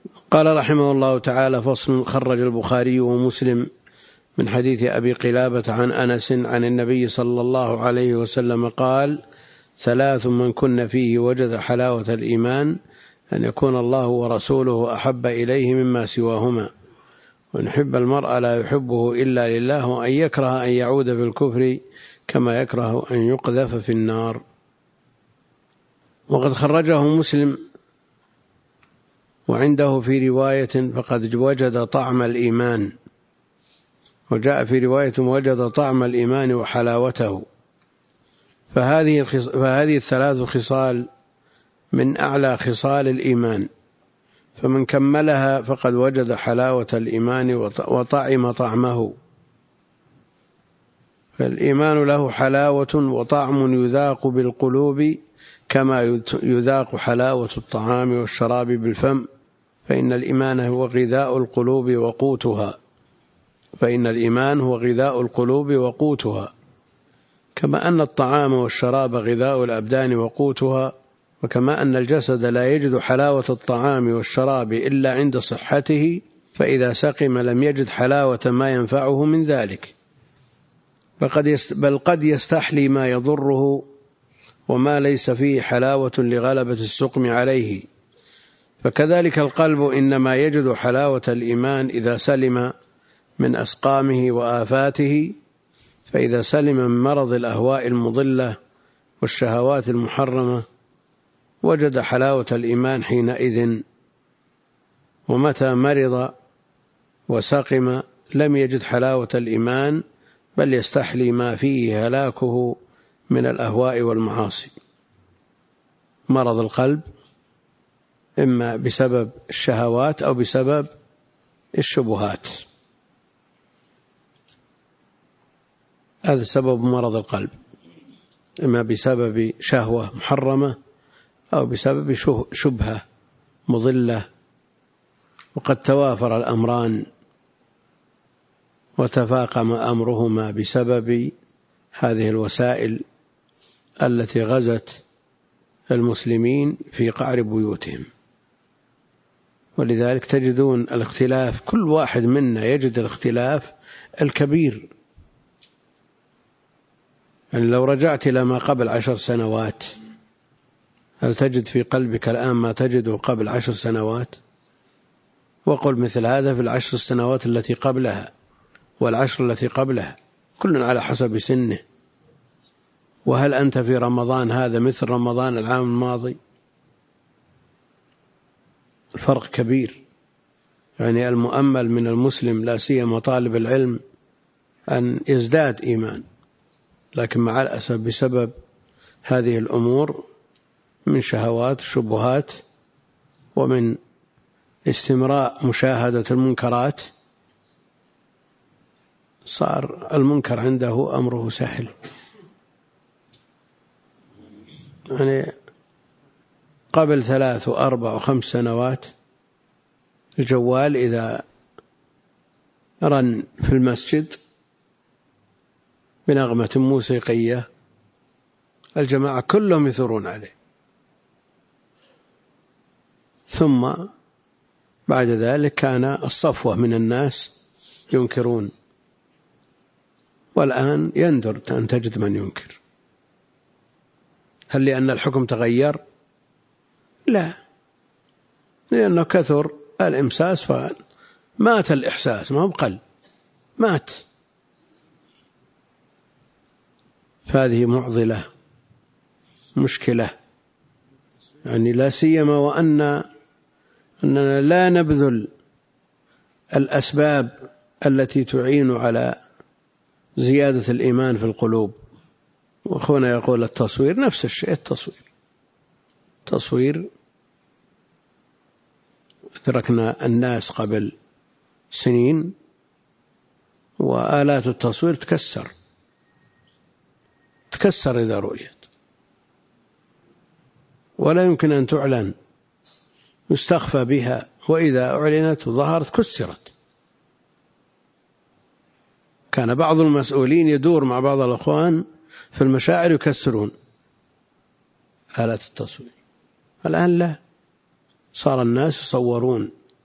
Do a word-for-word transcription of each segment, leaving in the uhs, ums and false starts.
قال رحمه الله تعالى: فصل. خرج البخاري ومسلم من حديث أبي قلابة عن أنس عن النبي صلى الله عليه وسلم قال: ثلاث من كن فيه وجد حلاوة الإيمان: أن يكون الله ورسوله أحب إليه مما سواهما، وأن يحب المرء لا يحبه إلا لله، وأن يكره أن يعود في الكفر كما يكره أن يقذف في النار. وقد خرجه مسلم وعنده في رواية: فقد وجد طعم الإيمان، وجاء في رواية: وجد طعم الإيمان وحلاوته. فهذه فهذه الثلاث خصال من أعلى خصال الإيمان، فمن كملها فقد وجد حلاوة الإيمان وطعم طعمه. فالإيمان له حلاوة وطعم يذاق بالقلوب كما يذاق حلاوة الطعام والشراب بالفم، فإن الإيمان هو غذاء القلوب وقوتها فإن الإيمان هو غذاء القلوب وقوتها كما أن الطعام والشراب غذاء الأبدان وقوتها، وكما أن الجسد لا يجد حلاوة الطعام والشراب إلا عند صحته، فإذا سقم لم يجد حلاوة ما ينفعه من ذلك، بل قد يستحلي ما يضره وما ليس فيه حلاوة لغلبة السقم عليه. فكذلك القلب إنما يجد حلاوة الإيمان إذا سلم من أسقامه وآفاته، فإذا سلم من مرض الأهواء المضلة والشهوات المحرمة وجد حلاوة الإيمان حينئذ. ومتى مرض وسقم لم يجد حلاوة الإيمان، بل يستحلي ما فيه هلاكه من الأهواء والمعاصي. مرض القلب إما بسبب الشهوات أو بسبب الشبهات، هذا سبب مرض القلب، إما بسبب شهوة محرمة أو بسبب شبهة مضلة. وقد توافر الأمران وتفاقم أمرهما بسبب هذه الوسائل التي غزت المسلمين في قعر بيوتهم. ولذلك تجدون الاختلاف، كل واحد منا يجد الاختلاف الكبير. يعني لو رجعت إلى ما قبل عشر سنوات، هل تجد في قلبك الآن ما تجده قبل عشر سنوات؟ وقل مثل هذا في العشر السنوات التي قبلها والعشر التي قبلها، كل على حسب سنه. وهل أنت في رمضان هذا مثل رمضان العام الماضي؟ الفرق كبير. يعني المؤمل من المسلم لا سيما طالب العلم أن يزداد إيمان، لكن مع الأسف بسبب هذه الأمور من شهوات شبهات ومن استمراء مشاهدة المنكرات صار المنكر عنده أمره سهل. يعني قبل ثلاث وأربع وخمس سنوات الجوال إذا رن في المسجد بنغمة موسيقية الجماعة كلهم يثورون عليه، ثم بعد ذلك كان الصفوة من الناس ينكرون، والآن يندر أن تجد من ينكر. هل لأن الحكم تغير؟ لا، لأنه كثر الإمساس فمات الإحساس، ما هو بقل، مات. فهذه معضلة مشكلة، يعني لا سيما وأن أننا لا نبذل الأسباب التي تعين على زيادة الإيمان في القلوب. وأخونا يقول التصوير نفس الشيء، التصوير تصوير أدركنا الناس قبل سنين وآلات التصوير تكسر تكسر إذا رؤيت، ولا يمكن أن تعلن، يستخفى بها، وإذا أعلنت ظهرت كسرت. كان بعض المسؤولين يدور مع بعض الأخوان في المشاعر يكسرون آلات التصوير، الآن لا، صار الناس يصورون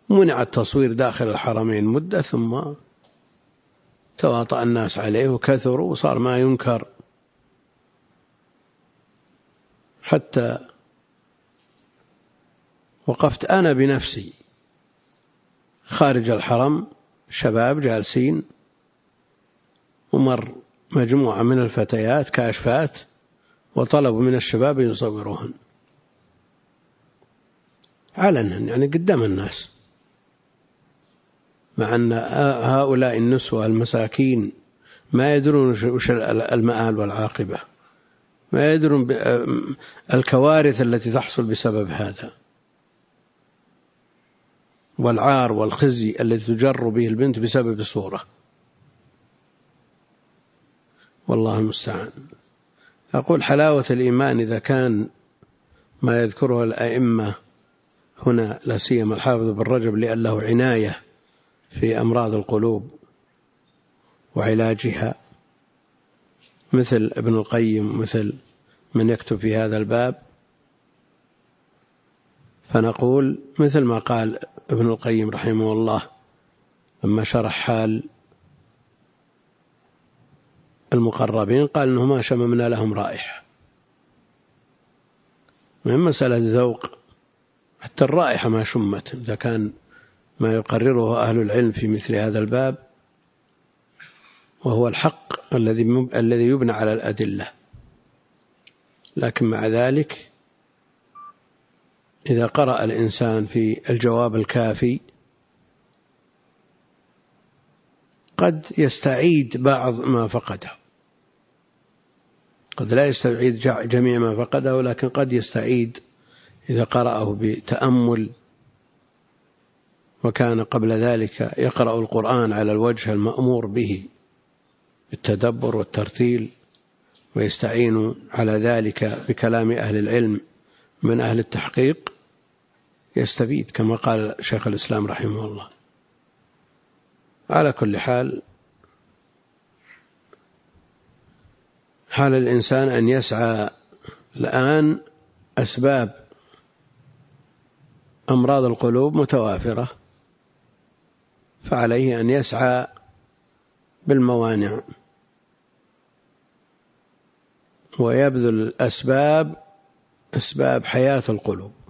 منع التصوير داخل الحرمين مدة، ثم تواطأ الناس عليه وكثروا وصار ما ينكر، حتى وقفت أنا بنفسي خارج الحرم، شباب جالسين، ومر مجموعة من الفتيات كاشفات وطلبوا من الشباب يصوروهن علنا، يعني قدام الناس، مع أن هؤلاء النسوة المساكين ما يدرون وش المآل والعاقبة، ما يدرون الكوارث التي تحصل بسبب هذا، والعار والخزي الذي تجر به البنت بسبب الصورة. والله المستعان. أقول حلاوة الإيمان إذا كان ما يذكره الأئمة هنا، لا سيما الحافظ بن رجب لأنه عناية في أمراض القلوب وعلاجها، مثل ابن القيم، مثل من يكتب في هذا الباب، فنقول مثل ما قال ابن القيم رحمه الله لما شرح حال المقربين، قال إنه ما شممنا لهم رائحة، من مسألة ذوق، حتى الرائحة ما شمت، إذا كان ما يقرره أهل العلم في مثل هذا الباب، وهو الحق الذي الذي يبنى على الأدلة. لكن مع ذلك إذا قرأ الإنسان في الجواب الكافي قد يستعيد بعض ما فقده، قد لا يستعيد جميع ما فقده، لكن قد يستعيد إذا قرأه بتأمل، وكان قبل ذلك يقرأ القرآن على الوجه المأمور به بالتدبر والترتيل، ويستعين على ذلك بكلام أهل العلم من أهل التحقيق، يستفيد كما قال شيخ الإسلام رحمه الله. على كل حال، حال الإنسان أن يسعى الآن، أسباب أمراض القلوب متوافرة، فعليه أن يسعى بالموانع ويبذل الأسباب، أسباب حياة القلوب.